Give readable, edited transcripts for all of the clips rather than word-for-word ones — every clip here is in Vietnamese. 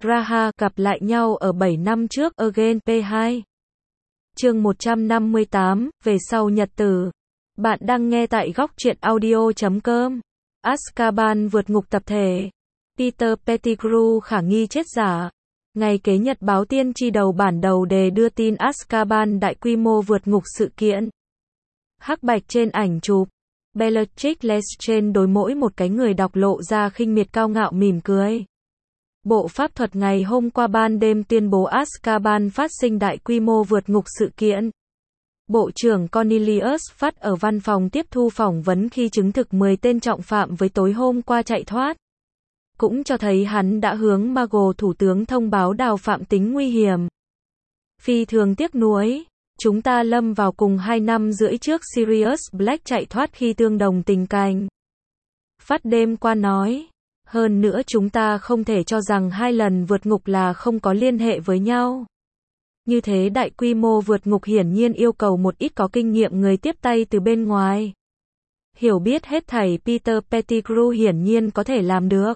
Raha gặp lại nhau ở 7 năm trước Again P2. Chương 158, về sau nhật tử. Bạn đang nghe tại góc truyện audio.com. Azkaban vượt ngục tập thể. Peter Pettigrew khả nghi chết giả. Ngày kế nhật báo tiên tri đầu bản đầu đề đưa tin Azkaban đại quy mô vượt ngục sự kiện. Hắc bạch trên ảnh chụp. Bellatrix Lestrange đối mỗi một cái người đọc lộ ra khinh miệt cao ngạo mỉm cười. Bộ pháp thuật ngày hôm qua ban đêm tuyên bố Azkaban phát sinh đại quy mô vượt ngục sự kiện. Bộ trưởng Cornelius Fudge ở văn phòng tiếp thu phỏng vấn khi chứng thực 10 tên trọng phạm với tối hôm qua chạy thoát. Cũng cho thấy hắn đã hướng Mago thủ tướng thông báo đào phạm tính nguy hiểm. Phi thường tiếc nuối, chúng ta lâm vào cùng 2 năm rưỡi trước Sirius Black chạy thoát khi tương đồng tình cảnh. Fudge đêm qua nói. Hơn nữa chúng ta không thể cho rằng 2 lần vượt ngục là không có liên hệ với nhau. Như thế đại quy mô vượt ngục hiển nhiên yêu cầu một ít có kinh nghiệm người tiếp tay từ bên ngoài. Hiểu biết hết thảy Peter Pettigrew hiển nhiên có thể làm được.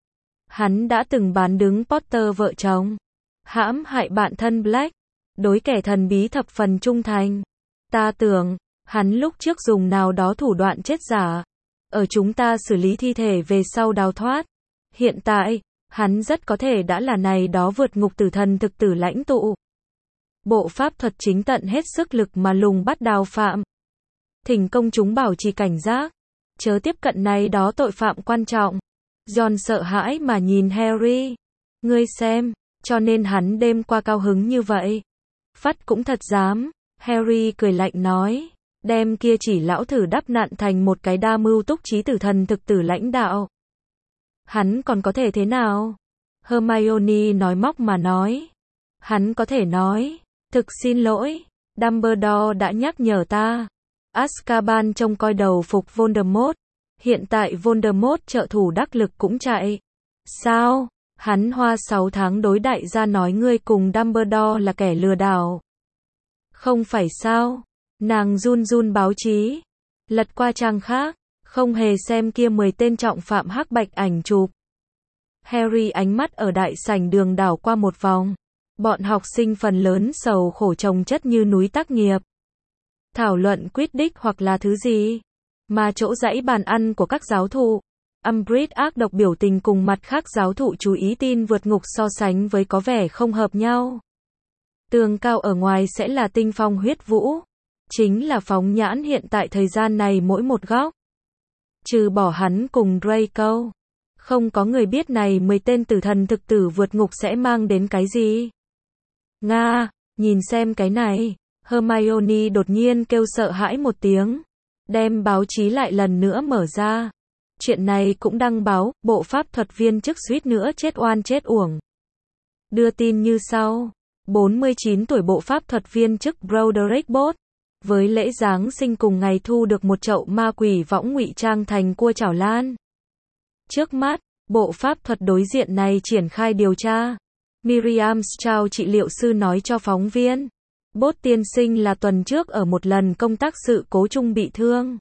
Hắn đã từng bán đứng Potter vợ chồng. Hãm hại bạn thân Black. Đối kẻ thần bí thập phần trung thành. Ta tưởng, hắn lúc trước dùng nào đó thủ đoạn chết giả. Ở chúng ta xử lý thi thể về sau đào thoát. Hiện tại, hắn rất có thể đã là này đó vượt ngục tử thần thực tử lãnh tụ. Bộ pháp thuật chính tận hết sức lực mà lùng bắt đào phạm. Thỉnh công chúng bảo trì cảnh giác. Chớ tiếp cận này đó tội phạm quan trọng. Ron sợ hãi mà nhìn Harry. Ngươi xem, cho nên hắn đêm qua cao hứng như vậy. Fudge cũng thật dám. Harry cười lạnh nói. Đem kia chỉ lão thử đắp nặn thành một cái đa mưu túc trí tử thần thực tử lãnh đạo. Hắn còn có thể thế nào? Hermione nói móc mà nói. Hắn có thể nói. Thực xin lỗi. Dumbledore đã nhắc nhở ta. Azkaban trông coi đầu phục Voldemort. Hiện tại Voldemort trợ thủ đắc lực cũng chạy. Sao? Hắn hoa 6 tháng đối đại gia nói ngươi cùng Dumbledore là kẻ lừa đảo. Không phải sao? Nàng run run báo chí. Lật qua trang khác. Không hề xem kia 10 tên trọng phạm hắc bạch ảnh chụp. Harry ánh mắt ở đại sảnh đường đảo qua một vòng. Bọn học sinh phần lớn sầu khổ chồng chất như núi tác nghiệp. Thảo luận Quidditch hoặc là thứ gì. Mà chỗ dãy bàn ăn của các giáo thụ. Umbridge ác độc biểu tình cùng mặt khác giáo thụ chú ý tin vượt ngục so sánh với có vẻ không hợp nhau. Tường cao ở ngoài sẽ là tinh phong huyết vũ. Chính là phóng nhãn hiện tại thời gian này mỗi một góc. Trừ bỏ hắn cùng Draco. Không có người biết này 10 tên tử thần thực tử vượt ngục sẽ mang đến cái gì. Nga, nhìn xem cái này. Hermione đột nhiên kêu sợ hãi một tiếng. Đem báo chí lại lần nữa mở ra. Chuyện này cũng đăng báo, bộ pháp thuật viên chức suýt nữa chết oan chết uổng. Đưa tin như sau. 49 tuổi bộ pháp thuật viên chức Broderick Bott. Với lễ Giáng sinh cùng ngày thu được một chậu ma quỷ võng ngụy trang thành cua chảo lan. Trước mắt, bộ pháp thuật đối diện này triển khai điều tra. Miriam Strauss trị liệu sư nói cho phóng viên. Bott tiên sinh là tuần trước ở một lần công tác sự cố chung bị thương.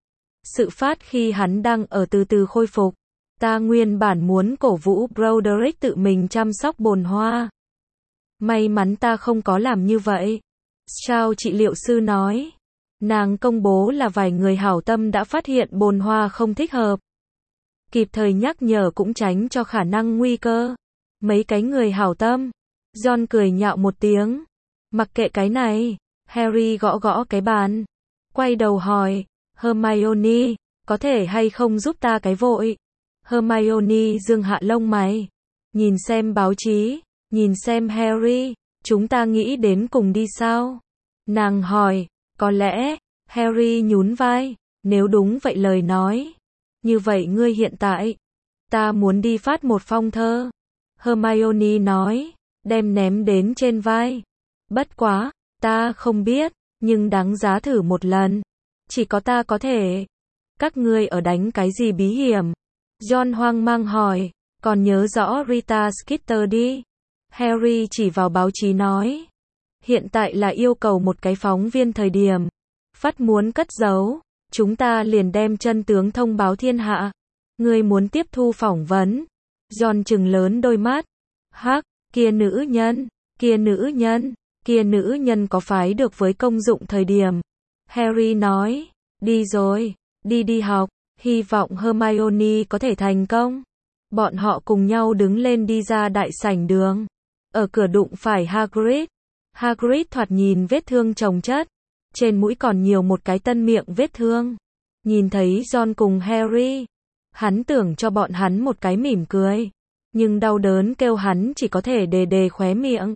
Sự phát khi hắn đang ở từ từ khôi phục. Ta nguyên bản muốn cổ vũ Broderick tự mình chăm sóc bồn hoa. May mắn ta không có làm như vậy. Strauss trị liệu sư nói. Nàng công bố là vài người hảo tâm đã phát hiện bồn hoa không thích hợp. Kịp thời nhắc nhở cũng tránh cho khả năng nguy cơ. Mấy cái người hảo tâm. Ron cười nhạo một tiếng. Mặc kệ cái này. Harry gõ gõ cái bàn. Quay đầu hỏi. Hermione, có thể hay không giúp ta cái vội? Hermione dương hạ lông mày. Nhìn xem báo chí. Nhìn xem Harry. Chúng ta nghĩ đến cùng đi sao? Nàng hỏi. Có lẽ. Harry nhún vai. Nếu đúng vậy lời nói. Như vậy ngươi hiện tại. Ta muốn đi phát một phong thơ. Hermione nói. Đem ném đến trên vai. Bất quá. Ta không biết. Nhưng đáng giá thử một lần. Chỉ có ta có thể. Các ngươi ở đánh cái gì bí hiểm? Ron hoang mang hỏi. Còn nhớ rõ Rita Skeeter đi. Harry chỉ vào báo chí nói. Hiện tại là yêu cầu một cái phóng viên thời điểm. Fudge muốn cất giấu. Chúng ta liền đem chân tướng thông báo thiên hạ. Ngươi muốn tiếp thu phỏng vấn. Ron trừng lớn đôi mắt. Hắc, kia nữ nhân, kia nữ nhân, kia nữ nhân có phái được với công dụng thời điểm. Harry nói, đi rồi, đi học, hy vọng Hermione có thể thành công. Bọn họ cùng nhau đứng lên đi ra đại sảnh đường. Ở cửa đụng phải Hagrid. Hagrid thoạt nhìn vết thương chồng chất. Trên mũi còn nhiều một cái tân miệng vết thương. Nhìn thấy Ron cùng Harry. Hắn tưởng cho bọn hắn một cái mỉm cười. Nhưng đau đớn kêu hắn chỉ có thể đề khóe miệng.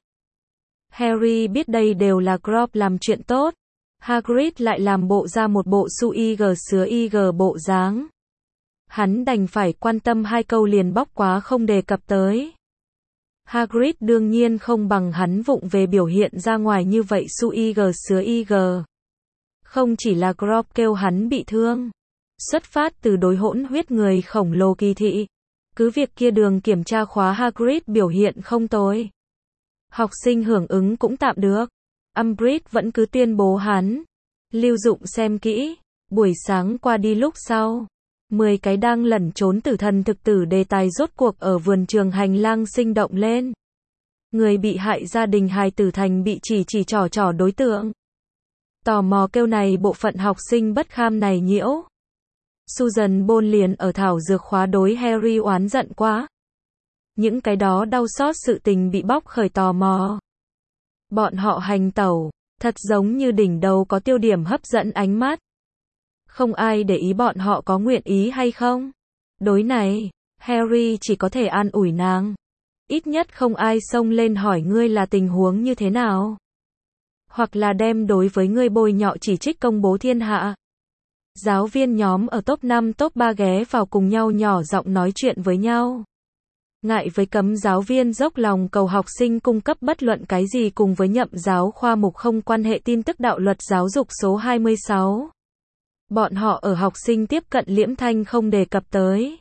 Harry biết đây đều là Crop làm chuyện tốt. Hagrid lại làm bộ ra một bộ su ig sứa ig bộ dáng. Hắn đành phải quan tâm hai câu liền bóc quá không đề cập tới. Hagrid đương nhiên không bằng hắn vụng về biểu hiện ra ngoài như vậy su ig sứa ig. Không chỉ là Crop kêu hắn bị thương. Xuất phát từ đối hỗn huyết người khổng lồ kỳ thị. Cứ việc kia đường kiểm tra khóa Hagrid biểu hiện không tồi. Học sinh hưởng ứng cũng tạm được. Umbridge vẫn cứ tuyên bố hắn. Lưu dụng xem kỹ. Buổi sáng qua đi lúc sau. 10 cái đang lẩn trốn tử thần thực tử đề tài rốt cuộc ở vườn trường hành lang sinh động lên. Người bị hại gia đình hài tử thành bị chỉ trỏ đối tượng. Tò mò kêu này bộ phận học sinh bất kham này nhiễu. Susan Boyle liền ở thảo dược khóa đối Harry oán giận quá. Những cái đó đau xót sự tình bị bóc khởi tò mò. Bọn họ hành tẩu, thật giống như đỉnh đầu có tiêu điểm hấp dẫn ánh mắt. Không ai để ý bọn họ có nguyện ý hay không. Đối này, Harry chỉ có thể an ủi nàng. Ít nhất không ai xông lên hỏi ngươi là tình huống như thế nào. Hoặc là đem đối với ngươi bôi nhọ chỉ trích công bố thiên hạ. Giáo viên nhóm ở top 5 top 3 ghé vào cùng nhau nhỏ giọng nói chuyện với nhau. Ngại với cấm giáo viên dốc lòng cầu học sinh cung cấp bất luận cái gì cùng với nhậm giáo khoa mục không quan hệ tin tức đạo luật giáo dục số 26. Bọn họ ở học sinh tiếp cận liễm thanh không đề cập tới.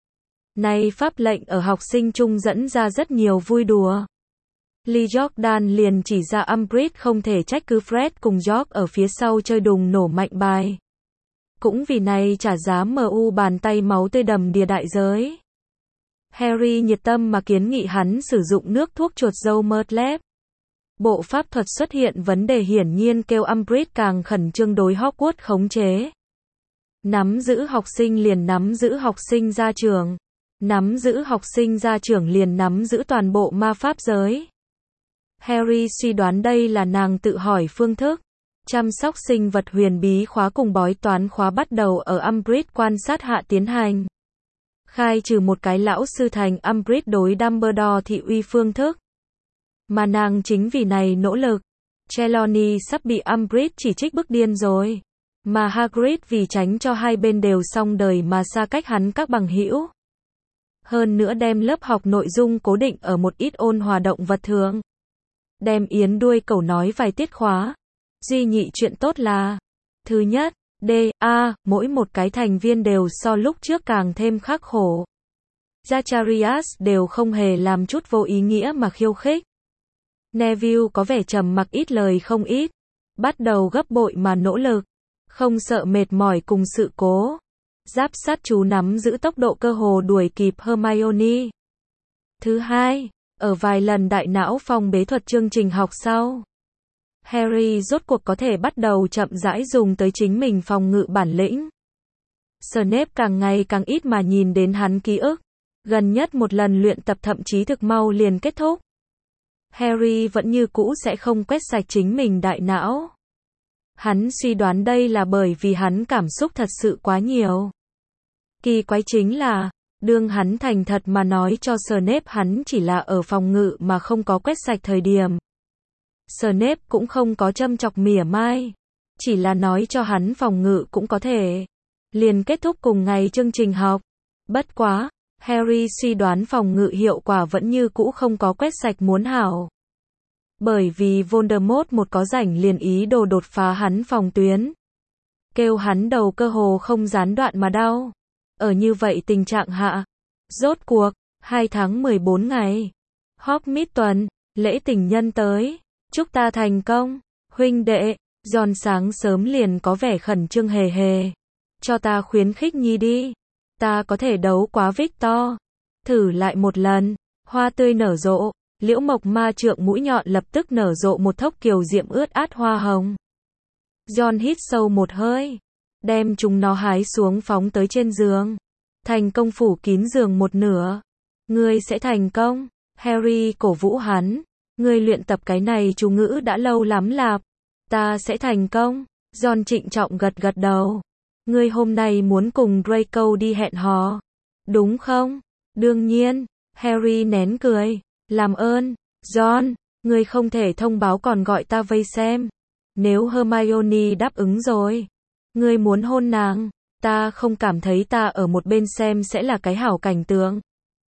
Nay pháp lệnh ở học sinh chung dẫn ra rất nhiều vui đùa. Lee Jordan liền chỉ ra Umbridge không thể trách cứ Fred cùng George ở phía sau chơi đùng nổ mạnh bài. Cũng vì này trả giá MU bàn tay máu tươi đầm đìa đại giới. Harry nhiệt tâm mà kiến nghị hắn sử dụng nước thuốc chuột dâu Murtlep. Bộ pháp thuật xuất hiện vấn đề hiển nhiên kêu Umbridge càng khẩn trương đối Hogwarts khống chế. Nắm giữ học sinh liền nắm giữ học sinh ra trường. Nắm giữ học sinh ra trường liền nắm giữ toàn bộ ma pháp giới. Harry suy đoán đây là nàng tự hỏi phương thức. Chăm sóc sinh vật huyền bí khóa cùng bói toán khóa bắt đầu ở Umbridge quan sát hạ tiến hành. Khai trừ một cái lão sư thành Umbridge đối Dumbledore thị uy phương thức. Mà nàng chính vì này nỗ lực. Trelawney sắp bị Umbridge chỉ trích bức điên rồi. Mà Hagrid vì tránh cho hai bên đều xong đời mà xa cách hắn các bằng hữu. Hơn nữa đem lớp học nội dung cố định ở một ít ôn hòa động vật thường. Đem yến đuôi cẩu nói vài tiết khóa. Duy nhị chuyện tốt là, thứ nhất, mỗi một cái thành viên đều so lúc trước càng thêm khắc khổ. Zacharias đều không hề làm chút vô ý nghĩa mà khiêu khích. Neville có vẻ trầm mặc ít lời không ít, bắt đầu gấp bội mà nỗ lực, không sợ mệt mỏi cùng sự cố. Giáp sát chú nắm giữ tốc độ cơ hồ đuổi kịp Hermione. Thứ hai, ở vài lần đại não phong bế thuật chương trình học sau, Harry rốt cuộc có thể bắt đầu chậm rãi dùng tới chính mình phòng ngự bản lĩnh. Snape càng ngày càng ít mà nhìn đến hắn ký ức. Gần nhất một lần luyện tập thậm chí thực mau liền kết thúc. Harry vẫn như cũ sẽ không quét sạch chính mình đại não. Hắn suy đoán đây là bởi vì hắn cảm xúc thật sự quá nhiều. Kỳ quái chính là, đương hắn thành thật mà nói cho Snape hắn chỉ là ở phòng ngự mà không có quét sạch thời điểm. Snape cũng không có châm chọc mỉa mai, chỉ là nói cho hắn phòng ngự cũng có thể. Liền kết thúc cùng ngày chương trình học. Bất quá, Harry suy đoán phòng ngự hiệu quả vẫn như cũ không có quét sạch muốn hảo. Bởi vì Voldemort một có rảnh liền ý đồ đột phá hắn phòng tuyến. Kêu hắn đầu cơ hồ không gián đoạn mà đau. Ở như vậy tình trạng hạ. Rốt cuộc, 2 tháng 14 ngày. Hogsmeade tuần, lễ tình nhân tới. Chúc ta thành công. Huynh đệ, Ron sáng sớm liền có vẻ khẩn trương hề hề. Cho ta khuyến khích nhi đi. Ta có thể đấu quá Victor. Thử lại một lần. Hoa tươi nở rộ, liễu mộc ma trượng mũi nhọn lập tức nở rộ một thốc kiều diễm ướt át hoa hồng. John hít sâu một hơi, đem chúng nó hái xuống phóng tới trên giường. Thành công phủ kín giường một nửa. Ngươi sẽ thành công. Harry cổ vũ hắn. Ngươi luyện tập cái này chú ngữ đã lâu lắm lạp. Ta sẽ thành công. John trịnh trọng gật gật đầu. Ngươi hôm nay muốn cùng Draco đi hẹn hò. Đúng không? Đương nhiên. Harry nén cười. Làm ơn. John, ngươi không thể thông báo còn gọi ta vây xem. Nếu Hermione đáp ứng rồi. Ngươi muốn hôn nàng. Ta không cảm thấy ta ở một bên xem sẽ là cái hảo cảnh tượng.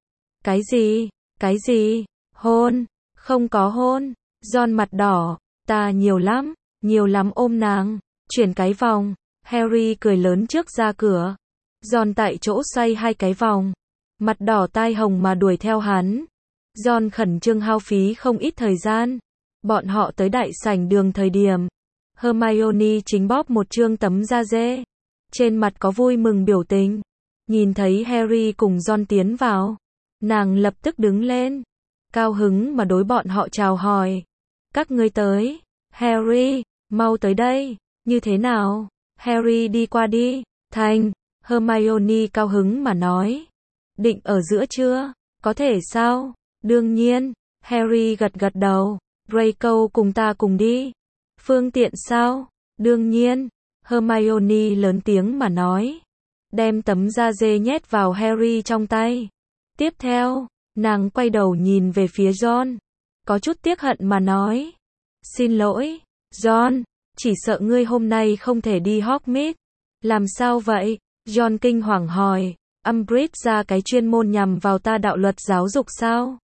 Cái gì? Cái gì? Hôn? Không có hôn. John mặt đỏ. Ta nhiều lắm ôm nàng. Chuyển cái vòng. Harry cười lớn trước ra cửa. John tại chỗ xoay 2 cái vòng. Mặt đỏ tai hồng mà đuổi theo hắn. John khẩn trương hao phí không ít thời gian. Bọn họ tới đại sảnh đường thời điểm. Hermione chính bóp một chương tấm da dê. Trên mặt có vui mừng biểu tình. Nhìn thấy Harry cùng John tiến vào. Nàng lập tức đứng lên. Cao hứng mà đối bọn họ chào hỏi. Các ngươi tới. Harry, mau tới đây. Như thế nào? Harry đi qua đi. Thành. Hermione cao hứng mà nói. Định ở giữa chưa? Có thể sao? Đương nhiên. Harry gật gật đầu. Draco cùng ta cùng đi. Phương tiện sao? Đương nhiên. Hermione lớn tiếng mà nói. Đem tấm da dê nhét vào Harry trong tay. Tiếp theo, nàng quay đầu nhìn về phía John. Có chút tiếc hận mà nói. Xin lỗi, John. Chỉ sợ ngươi hôm nay không thể đi Hogsmeade. Làm sao vậy? John kinh hoàng hỏi. Umbridge ra cái chuyên môn nhằm vào ta đạo luật giáo dục sao?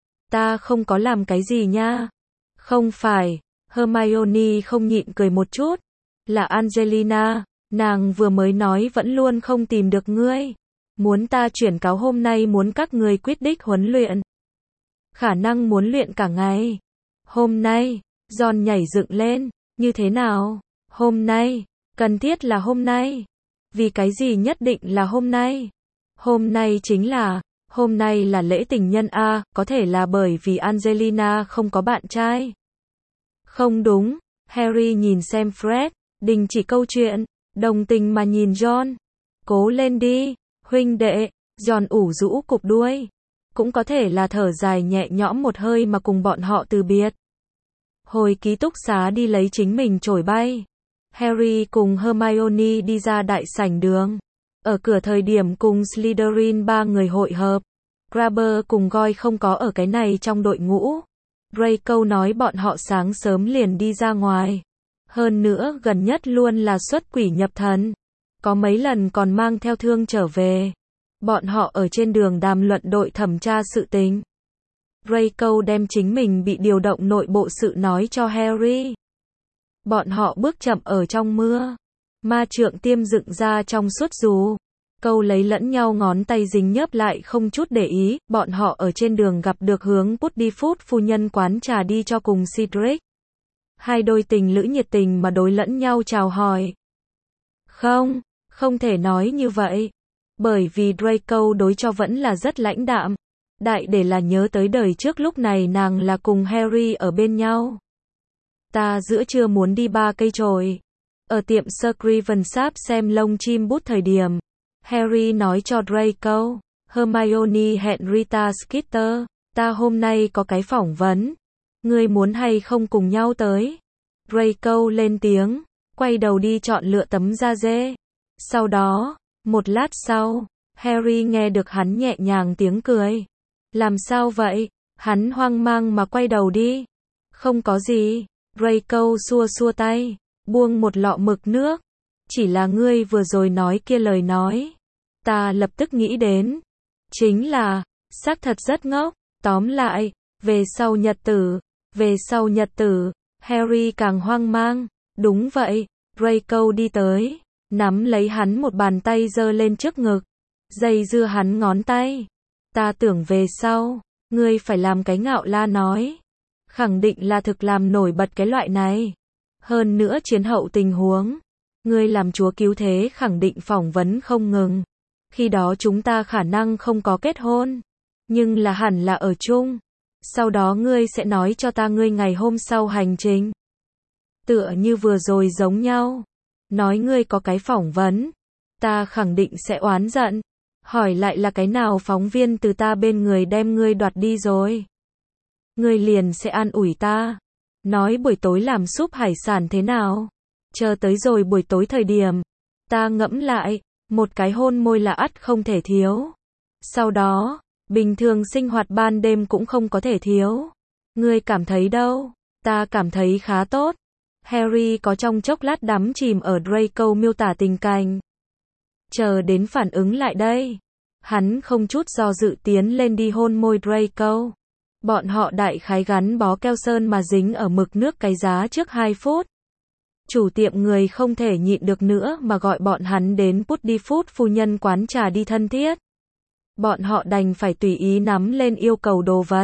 Ta không có làm cái gì nha. Không phải. Hermione không nhịn cười một chút. Là Angelina, nàng vừa mới nói vẫn luôn không tìm được ngươi. Muốn ta chuyển cáo hôm nay muốn các ngươi quyết định huấn luyện. Khả năng muốn luyện cả ngày. Hôm nay, John nhảy dựng lên, như thế nào? Hôm nay, cần thiết là hôm nay. Vì cái gì nhất định là hôm nay? Hôm nay chính là, hôm nay là lễ tình nhân a, có thể là bởi vì Angelina không có bạn trai. Không đúng, Harry nhìn xem Fred. Đình chỉ câu chuyện, đồng tình mà nhìn John. Cố lên đi, huynh đệ. John ủ rũ cụp đuôi. Cũng có thể là thở dài nhẹ nhõm một hơi mà cùng bọn họ từ biệt. Hồi ký túc xá đi lấy chính mình chổi bay. Harry cùng Hermione đi ra đại sảnh đường. Ở cửa thời điểm cùng Slytherin 3 người hội hợp. Grabber cùng Goyle không có ở cái này trong đội ngũ. Draco nói bọn họ sáng sớm liền đi ra ngoài. Hơn nữa gần nhất luôn là xuất quỷ nhập thần. Có mấy lần còn mang theo thương trở về. Bọn họ ở trên đường đàm luận đội thẩm tra sự tình. Draco đem chính mình bị điều động nội bộ sự nói cho Harry. Bọn họ bước chậm ở trong mưa. Ma trượng tiêm dựng ra trong suốt dù. Câu lấy lẫn nhau ngón tay dính nhớp lại không chút để ý. Bọn họ ở trên đường gặp được hướng Puddifoot phu nhân quán trà đi cho cùng Cedric. Hai đôi tình lữ nhiệt tình mà đối lẫn nhau chào hỏi. Không thể nói như vậy. Bởi vì Draco đối cho vẫn là rất lãnh đạm. Đại để là nhớ tới đời trước lúc này nàng là cùng Harry ở bên nhau. Ta giữa trưa muốn đi 3 cây chổi. Ở tiệm Scriven Sáp xem lông chim bút thời điểm. Harry nói cho Draco. Hermione hẹn Rita Skeeter. Ta hôm nay có cái phỏng vấn. Ngươi muốn hay không cùng nhau tới? Draco lên tiếng. Quay đầu đi chọn lựa tấm da dê. Sau đó, một lát sau, Harry nghe được hắn nhẹ nhàng tiếng cười. Làm sao vậy? Hắn hoang mang mà quay đầu đi. Không có gì. Draco xua xua tay, buông một lọ mực nước. Chỉ là ngươi vừa rồi nói kia lời nói. Ta lập tức nghĩ đến. Chính là, xác thật rất ngốc. Tóm lại, về sau nhật tử, Harry càng hoang mang. Đúng vậy, Draco đi tới, nắm lấy hắn một bàn tay giơ lên trước ngực, dây dưa hắn ngón tay. Ta tưởng về sau, ngươi phải làm cái ngạo la nói. Khẳng định là thực làm nổi bật cái loại này. Hơn nữa chiến hậu tình huống. Ngươi làm chúa cứu thế khẳng định phỏng vấn không ngừng. Khi đó chúng ta khả năng không có kết hôn. Nhưng là hẳn là ở chung. Sau đó ngươi sẽ nói cho ta ngươi ngày hôm sau hành trình. Tựa như vừa rồi giống nhau. Nói ngươi có cái phỏng vấn. Ta khẳng định sẽ oán giận. Hỏi lại là cái nào phóng viên từ ta bên người đem ngươi đoạt đi rồi. Ngươi liền sẽ an ủi ta. Nói buổi tối làm súp hải sản thế nào. Chờ tới rồi buổi tối thời điểm. Ta ngẫm lại. Một cái hôn môi là ắt không thể thiếu. Sau đó, bình thường sinh hoạt ban đêm cũng không có thể thiếu. Ngươi cảm thấy đâu? Ta cảm thấy khá tốt. Harry có trong chốc lát đắm chìm ở Draco miêu tả tình cảnh. Chờ đến phản ứng lại đây. Hắn không chút do dự tiến lên đi hôn môi Draco. Bọn họ đại khái gắn bó keo sơn mà dính ở mực nước cái giá trước 2 phút. Chủ tiệm người không thể nhịn được nữa mà gọi bọn hắn đến Putty Food phu nhân quán trà đi thân thiết. Bọn họ đành phải tùy ý nắm lên yêu cầu đồ vật.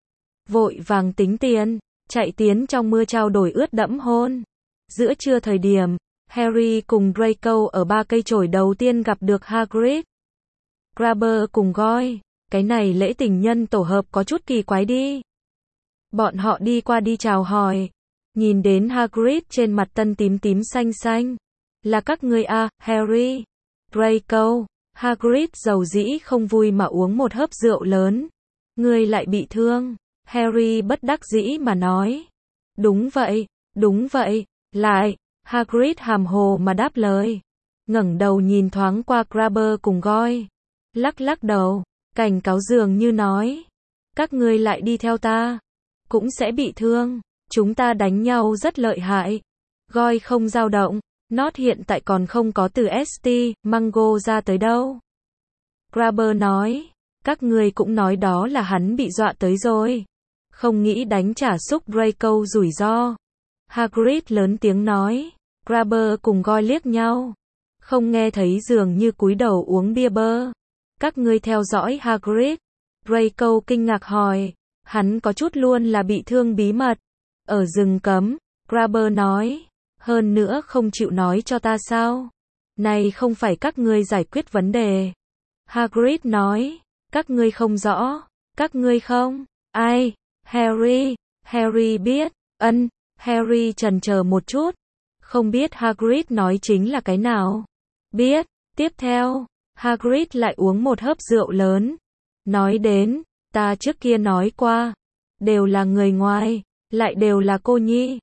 Vội vàng tính tiền, chạy tiến trong mưa trao đổi ướt đẫm hôn. Giữa trưa thời điểm, Harry cùng Draco ở 3 cây chổi đầu tiên gặp được Hagrid. Grabber cùng Goyle, cái này lễ tình nhân tổ hợp có chút kỳ quái đi. Bọn họ đi qua đi chào hỏi. Nhìn đến Hagrid trên mặt tân tím tím xanh xanh. Là các ngươi à, Harry. Draco. Hagrid dầu dĩ không vui mà uống một hớp rượu lớn. Ngươi lại bị thương. Harry bất đắc dĩ mà nói. Đúng vậy, lại. Hagrid hàm hồ mà đáp lời. Ngẩng đầu nhìn thoáng qua Grabber cùng Goyle. Lắc lắc đầu, cảnh cáo dường như nói. Các ngươi lại đi theo ta. Cũng sẽ bị thương. Chúng ta đánh nhau rất lợi hại. Goyle không dao động. Nốt hiện tại còn không có từ St. Mungo ra tới đâu. Grabber nói. Các ngươi cũng nói đó là hắn bị dọa tới rồi. Không nghĩ đánh trả xúc Draco rủi ro. Hagrid lớn tiếng nói. Grabber cùng Goyle liếc nhau. Không nghe thấy dường như cúi đầu uống bia bơ. Các ngươi theo dõi Hagrid. Draco kinh ngạc hỏi. Hắn có chút luôn là bị thương bí mật. Ở rừng cấm. Grabber nói. Hơn nữa không chịu nói cho ta sao? Này không phải các ngươi giải quyết vấn đề. Hagrid nói. Các ngươi không rõ. Các ngươi không. Ai? Harry. Harry biết. Harry chần chờ một chút. Không biết Hagrid nói chính là cái nào. Biết. Tiếp theo. Hagrid lại uống một hớp rượu lớn. Nói đến. Ta trước kia nói qua. Đều là người ngoài. Lại đều là cô nhi.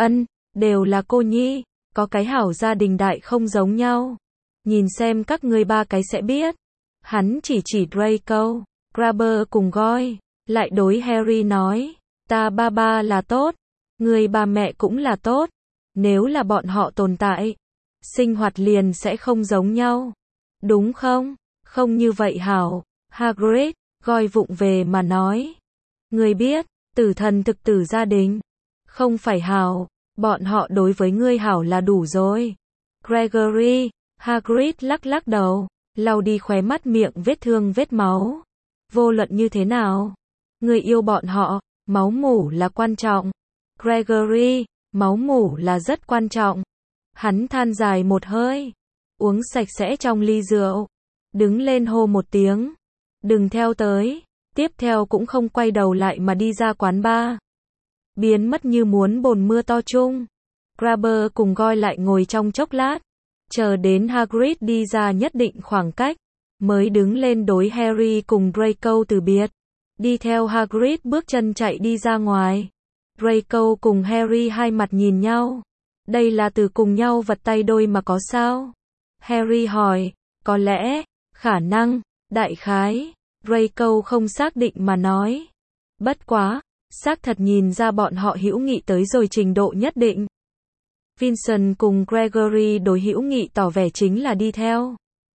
Đều là cô nhi. Có cái hảo gia đình đại không giống nhau. Nhìn xem các ngươi 3 cái sẽ biết. Hắn chỉ Draco, Grabber cùng Goyle. Lại đối Harry nói. Ta ba là tốt. Người ba mẹ cũng là tốt. Nếu là bọn họ tồn tại. Sinh hoạt liền sẽ không giống nhau. Đúng không? Không như vậy hảo. Hagrid, Goyle vụng về mà nói. Ngươi biết, tử thần thực tử gia đình. Không phải hảo. Bọn họ đối với ngươi hảo là đủ rồi. Gregory, Hagrid lắc lắc đầu. Lau đi khóe mắt miệng vết thương vết máu. Vô luận như thế nào? Ngươi yêu bọn họ. Máu mủ là quan trọng. Gregory, máu mủ là rất quan trọng. Hắn than dài một hơi. Uống sạch sẽ trong ly rượu. Đứng lên hô một tiếng. Đừng theo tới. Tiếp theo cũng không quay đầu lại mà đi ra quán bar. Biến mất như muốn bồn mưa to chung. Grabber cùng Goyle lại ngồi trong chốc lát. Chờ đến Hagrid đi ra nhất định khoảng cách. Mới đứng lên đối Harry cùng Draco từ biệt. Đi theo Hagrid bước chân chạy đi ra ngoài. Draco cùng Harry hai mặt nhìn nhau. Đây là từ cùng nhau vật tay đôi mà có sao? Harry hỏi. Có lẽ. Khả năng. Đại khái. Draco không xác định mà nói. Bất quá. Xác thật nhìn ra bọn họ hữu nghị tới rồi trình độ nhất định. Vincent cùng Gregory đối hữu nghị tỏ vẻ chính là đi theo.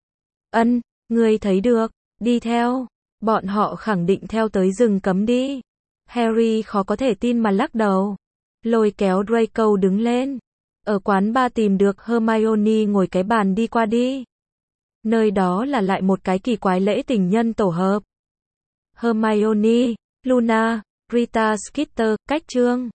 Ngươi thấy được. Đi theo. Bọn họ khẳng định theo tới rừng cấm đi. Harry khó có thể tin mà lắc đầu. Lôi kéo Draco đứng lên. Ở quán bar tìm được Hermione ngồi cái bàn đi qua đi. Nơi đó là lại một cái kỳ quái lễ tình nhân tổ hợp. Hermione, Luna, Rita Skeeter, cách chương.